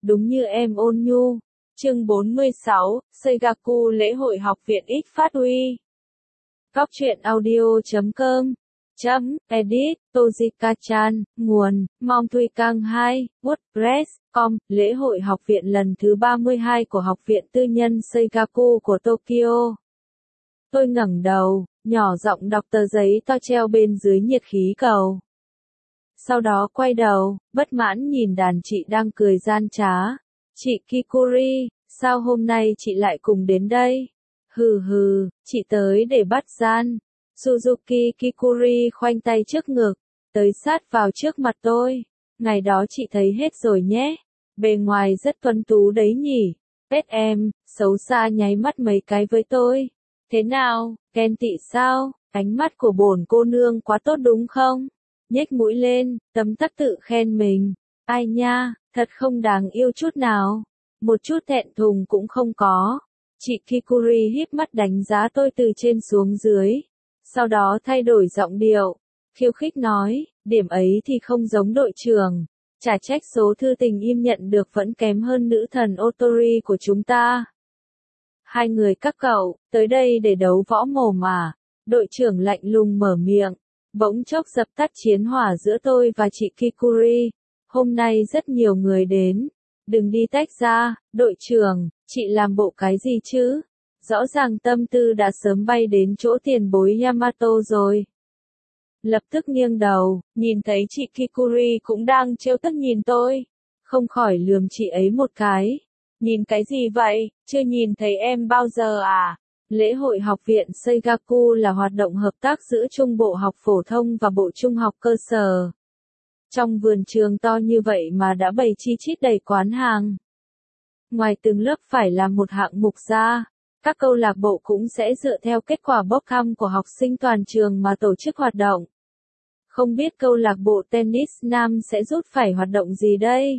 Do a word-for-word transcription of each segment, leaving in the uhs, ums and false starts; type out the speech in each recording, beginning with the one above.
đúng như em ôn nhu. Chương bốn mươi sáu, Seigaku lễ hội học viện ít phát huy. Góc truyện audio chấm com chấm edit Tojika-chan, nguồn, Mong Thuy Cang hai, WordPress, com, lễ hội học viện lần thứ ba mươi hai của Học viện Tư nhân Seigaku của Tokyo. Tôi ngẩng đầu, nhỏ giọng đọc tờ giấy to treo bên dưới nhiệt khí cầu. Sau đó quay đầu, bất mãn nhìn đàn chị đang cười gian trá. Chị Kikuri, sao hôm nay chị lại cùng đến đây? Hừ hừ, chị tới để bắt gian. Suzuki Kikuri khoanh tay trước ngực, tới sát vào trước mặt tôi. Ngày đó chị thấy hết rồi nhé. Bề ngoài rất tuấn tú đấy nhỉ. Pết em, xấu xa nháy mắt mấy cái với tôi. Thế nào, ghen tị sao? Ánh mắt của bổn cô nương quá tốt đúng không? Nhếch mũi lên, tấm tắc tự khen mình. Ai nha, thật không đáng yêu chút nào. Một chút thẹn thùng cũng không có. Chị Kikuri híp mắt đánh giá tôi từ trên xuống dưới. Sau đó thay đổi giọng điệu. Khiêu khích nói, điểm ấy thì không giống đội trưởng. Chả trách số thư tình im nhận được vẫn kém hơn nữ thần Otori của chúng ta. Hai người các cậu, tới đây để đấu võ mồm mà. Đội trưởng lạnh lùng mở miệng. Bỗng chốc dập tắt chiến hỏa giữa tôi và chị Kikuri. Hôm nay rất nhiều người đến. Đừng đi tách ra, đội trưởng, chị làm bộ cái gì chứ? Rõ ràng tâm tư đã sớm bay đến chỗ tiền bối Yamato rồi. Lập tức nghiêng đầu, nhìn thấy chị Kikuri cũng đang trêu tức nhìn tôi. Không khỏi lườm chị ấy một cái. Nhìn cái gì vậy, chưa nhìn thấy em bao giờ à? Lễ hội học viện Seigaku là hoạt động hợp tác giữa Trung Bộ học phổ thông và Bộ Trung học cơ sở. Trong vườn trường to như vậy mà đã bày chi chít đầy quán hàng. Ngoài từng lớp phải làm một hạng mục ra, các câu lạc bộ cũng sẽ dựa theo kết quả bốc thăm của học sinh toàn trường mà tổ chức hoạt động. Không biết câu lạc bộ tennis nam sẽ rút phải hoạt động gì đây?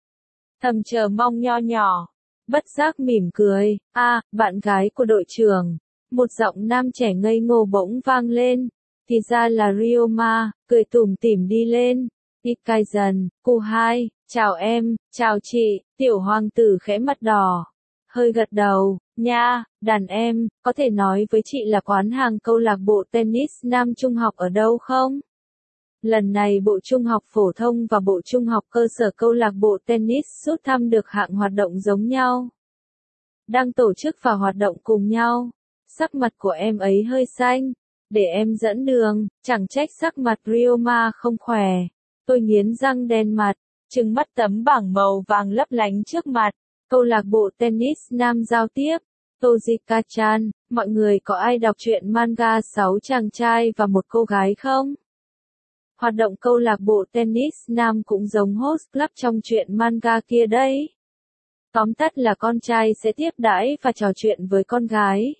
Thầm chờ mong nho nhỏ, bất giác mỉm cười, a, à, bạn gái của đội trưởng. Một giọng nam trẻ ngây ngô bỗng vang lên, thì ra là Ryoma, cười tủm tỉm đi lên. Ikaizen, cô hai, chào em, chào chị, tiểu hoàng tử khẽ mặt đỏ. Hơi gật đầu, nha, đàn em, có thể nói với chị là quán hàng câu lạc bộ tennis nam trung học ở đâu không? Lần này Bộ Trung học phổ thông và Bộ Trung học cơ sở câu lạc bộ tennis rút thăm được hạng hoạt động giống nhau. Đang tổ chức và hoạt động cùng nhau. Sắc mặt của em ấy hơi xanh. Để em dẫn đường, chẳng trách sắc mặt Ryoma không khỏe. Tôi nghiến răng đen mặt, trừng mắt tấm bảng màu vàng lấp lánh trước mặt. Câu lạc bộ tennis nam giao tiếp. Tojika-chan, mọi người có ai đọc truyện manga sáu chàng trai và một cô gái không? Hoạt động câu lạc bộ tennis nam cũng giống host club trong truyện manga kia đấy. Tóm tắt là con trai sẽ tiếp đãi và trò chuyện với con gái.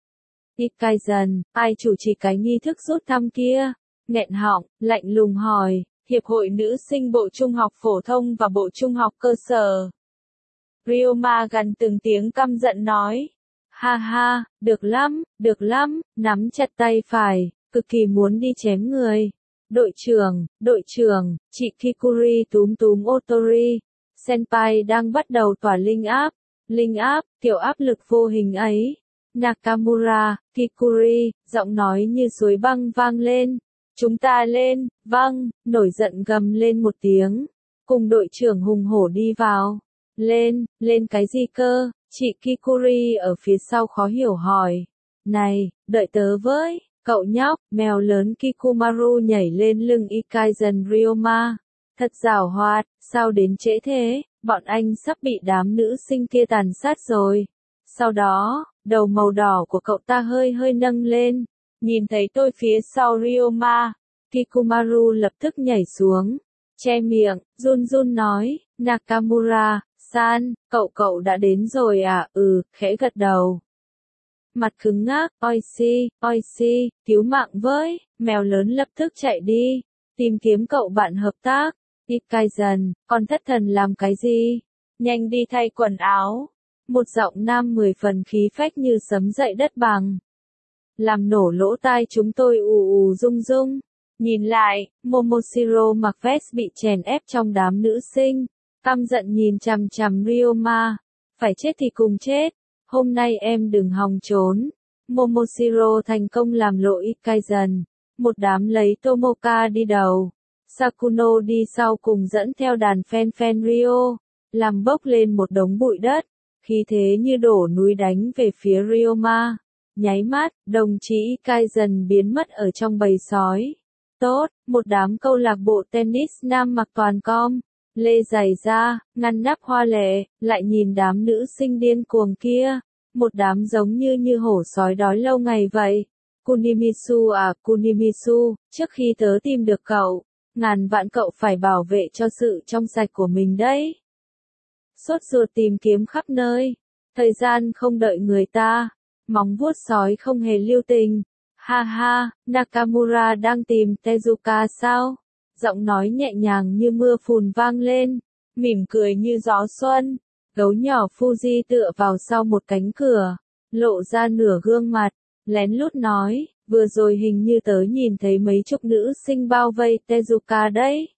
Ikaizen, ai chủ trì cái nghi thức rút thăm kia? Nghẹn họng, lạnh lùng hỏi. Hiệp hội nữ sinh Bộ Trung học phổ thông và Bộ Trung học cơ sở. Ryoma gần từng tiếng căm giận nói. Ha ha, được lắm, được lắm, nắm chặt tay phải, cực kỳ muốn đi chém người. Đội trưởng, đội trưởng, chị Kikuri túm túm Otori. Senpai đang bắt đầu tỏa linh áp. Linh áp, kiểu áp lực vô hình ấy. Nakamura, Kikuri, giọng nói như suối băng vang lên. Chúng ta lên, vâng, nổi giận gầm lên một tiếng. Cùng đội trưởng hùng hổ đi vào. Lên, lên cái gì cơ? Chị Kikuri ở phía sau khó hiểu hỏi. Này, đợi tớ với. Cậu nhóc, mèo lớn Kikumaru nhảy lên lưng Ikaizen Ryoma. Thật giảo hoạt, sao đến trễ thế, bọn anh sắp bị đám nữ sinh kia tàn sát rồi. Sau đó, đầu màu đỏ của cậu ta hơi hơi nâng lên. Nhìn thấy tôi phía sau Ryoma, Kikumaru lập tức nhảy xuống. Che miệng, run run nói, Nakamura, san, cậu cậu đã đến rồi à, ừ, khẽ gật đầu. Mặt cứng ngắc, oi si, oi si, cứu mạng với, mèo lớn lập tức chạy đi, tìm kiếm cậu bạn hợp tác. Ikaizen, con thất thần làm cái gì? Nhanh đi thay quần áo. Một giọng nam mười phần khí phách như sấm dậy đất bằng. Làm nổ lỗ tai chúng tôi ù ù rung rung. Nhìn lại, Momoshiro mặc vest bị chèn ép trong đám nữ sinh. Căm giận nhìn chằm chằm Ryoma. Phải chết thì cùng chết. Hôm nay em đừng hòng trốn. Momoshiro thành công làm lỗi Kaizen. Một đám lấy Tomoka đi đầu. Sakuno đi sau cùng dẫn theo đàn phen phen Ryo. Làm bốc lên một đống bụi đất. Khí thế như đổ núi đánh về phía Ryoma. Nháy mắt, đồng chí Kaizen biến mất ở trong bầy sói. Tốt, một đám câu lạc bộ tennis nam mặc toàn com. Lê giày da, ngăn nắp hoa lệ, lại nhìn đám nữ sinh điên cuồng kia. Một đám giống như như hổ sói đói lâu ngày vậy. Kunimisu à, Kunimisu, trước khi tớ tìm được cậu, ngàn vạn cậu phải bảo vệ cho sự trong sạch của mình đấy. Sốt ruột tìm kiếm khắp nơi, thời gian không đợi người ta, móng vuốt sói không hề lưu tình. Ha ha, Nakamura đang tìm Tezuka sao? Giọng nói nhẹ nhàng như mưa phùn vang lên, mỉm cười như gió xuân. Gấu nhỏ Fuji tựa vào sau một cánh cửa, lộ ra nửa gương mặt, lén lút nói, vừa rồi hình như tớ nhìn thấy mấy chục nữ sinh bao vây Tezuka đấy.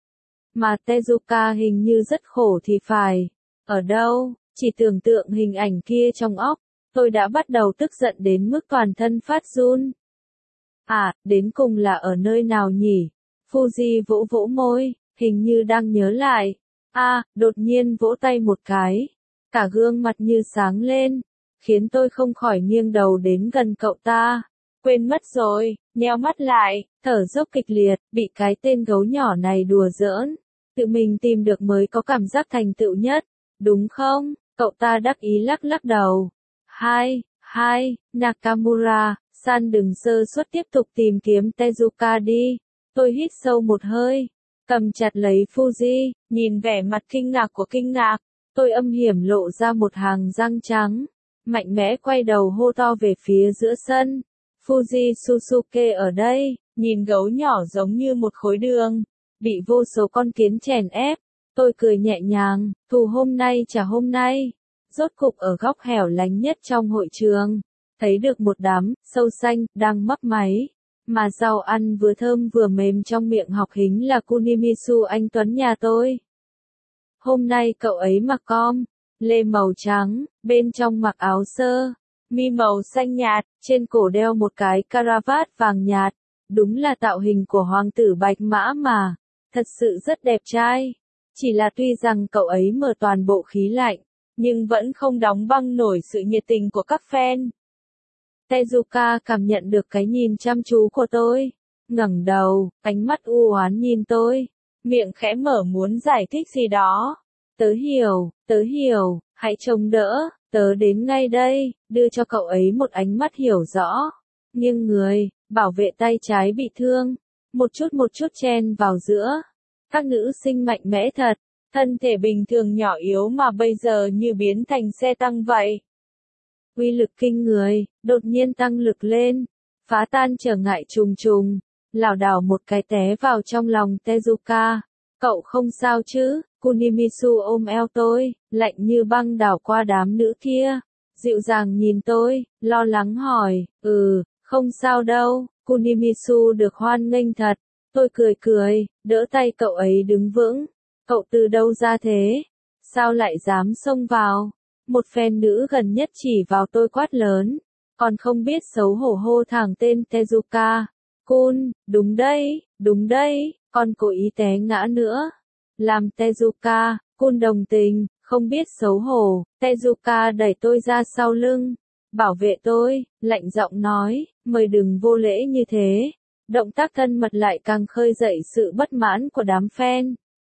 Mà Tezuka hình như rất khổ thì phải. Ở đâu? Chỉ tưởng tượng hình ảnh kia trong óc, tôi đã bắt đầu tức giận đến mức toàn thân phát run. À, đến cùng là ở nơi nào nhỉ? Fuji vỗ vỗ môi, hình như đang nhớ lại. À, đột nhiên vỗ tay một cái. Cả gương mặt như sáng lên, khiến tôi không khỏi nghiêng đầu đến gần cậu ta. Quên mất rồi, nheo mắt lại, thở dốc kịch liệt, bị cái tên gấu nhỏ này đùa giỡn. Tự mình tìm được mới có cảm giác thành tựu nhất, đúng không? Cậu ta đắc ý lắc lắc đầu. Hai, hai, Nakamura, san đừng sơ suất tiếp tục tìm kiếm Tezuka đi. Tôi hít sâu một hơi, cầm chặt lấy Fuji, nhìn vẻ mặt kinh ngạc của kinh ngạc. Tôi âm hiểm lộ ra một hàng răng trắng, mạnh mẽ quay đầu hô to về phía giữa sân. Fuji Susuke ở đây, nhìn gấu nhỏ giống như một khối đường, bị vô số con kiến chèn ép. Tôi cười nhẹ nhàng, thù hôm nay trả hôm nay. Rốt cục ở góc hẻo lánh nhất trong hội trường, thấy được một đám sâu xanh đang mấp máy. Mà rau ăn vừa thơm vừa mềm trong miệng học hính là Kunimisu anh Tuấn nhà tôi. Hôm nay cậu ấy mặc com, lê màu trắng, bên trong mặc áo sơ, mi màu xanh nhạt, trên cổ đeo một cái caravat vàng nhạt. Đúng là tạo hình của hoàng tử Bạch Mã mà, thật sự rất đẹp trai. Chỉ là tuy rằng cậu ấy mở toàn bộ khí lạnh, nhưng vẫn không đóng băng nổi sự nhiệt tình của các fan. Tezuka cảm nhận được cái nhìn chăm chú của tôi, ngẩng đầu, ánh mắt u oán nhìn tôi, miệng khẽ mở muốn giải thích gì đó. Tớ hiểu, tớ hiểu, hãy trông đỡ, tớ đến ngay đây, đưa cho cậu ấy một ánh mắt hiểu rõ. Nghiêng người, bảo vệ tay trái bị thương, một chút một chút chen vào giữa. Các nữ sinh mạnh mẽ thật, thân thể bình thường nhỏ yếu mà bây giờ như biến thành xe tăng vậy. Uy lực kinh người, đột nhiên tăng lực lên, phá tan trở ngại trùng trùng, lảo đảo một cái té vào trong lòng Tezuka. Cậu không sao chứ? Kunimisu ôm eo tôi, lạnh như băng đảo qua đám nữ kia, dịu dàng nhìn tôi, lo lắng hỏi, ừ, không sao đâu. Kunimisu được hoan nghênh thật. Tôi cười cười, đỡ tay cậu ấy đứng vững. Cậu từ đâu ra thế? Sao lại dám xông vào? Một fan nữ gần nhất chỉ vào tôi quát lớn, còn không biết xấu hổ hô thẳng tên Tezuka. Kun, đúng đây, đúng đây, còn cố ý té ngã nữa. Làm Tezuka, Kun đồng tình, không biết xấu hổ. Tezuka đẩy tôi ra sau lưng, bảo vệ tôi, lạnh giọng nói, mời đừng vô lễ như thế. Động tác thân mật lại càng khơi dậy sự bất mãn của đám fan.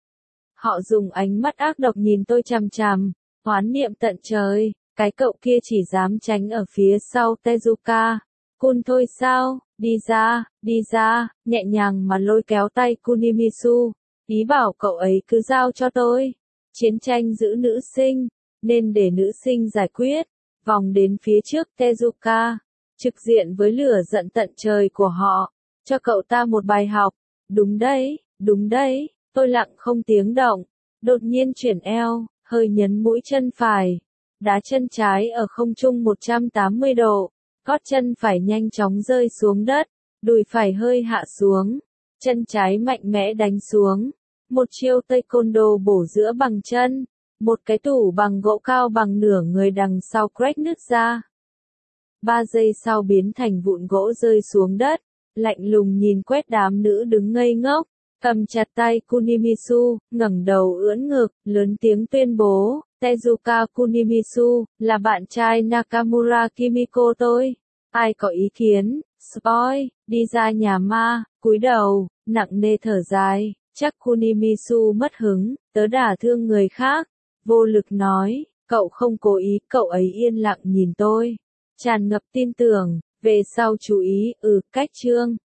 Họ dùng ánh mắt ác độc nhìn tôi chằm chằm, oán niệm tận trời, cái cậu kia chỉ dám tránh ở phía sau Tezuka. Kun thôi sao, đi ra, đi ra, nhẹ nhàng mà lôi kéo tay Kunimisu, ý bảo cậu ấy cứ giao cho tôi. Chiến tranh giữ nữ sinh, nên để nữ sinh giải quyết. Vòng đến phía trước Tezuka, trực diện với lửa giận tận trời của họ, cho cậu ta một bài học. Đúng đấy, đúng đấy, tôi lặng không tiếng động, đột nhiên chuyển eo, hơi nhấn mũi chân phải, đá chân trái ở không trung một trăm tám mươi độ, gót chân phải nhanh chóng rơi xuống đất, đùi phải hơi hạ xuống, chân trái mạnh mẽ đánh xuống, một chiêu taekwondo bổ giữa bằng chân, một cái tủ bằng gỗ cao bằng nửa người đằng sau crack nứt ra. Ba giây sau biến thành vụn gỗ rơi xuống đất, lạnh lùng nhìn quét đám nữ đứng ngây ngốc, cầm chặt tay Kunimisu, ngẩng đầu ưỡn ngực, lớn tiếng tuyên bố, Tezuka Kunimisu, là bạn trai Nakamura Kimiko tôi. Ai có ý kiến? Spoil, đi ra nhà ma, cúi đầu, nặng nề thở dài, chắc Kunimisu mất hứng, tớ đả thương người khác. Vô lực nói, cậu không cố ý, cậu ấy yên lặng nhìn tôi. Tràn ngập tin tưởng, về sau chú ý, ừ, cách chương.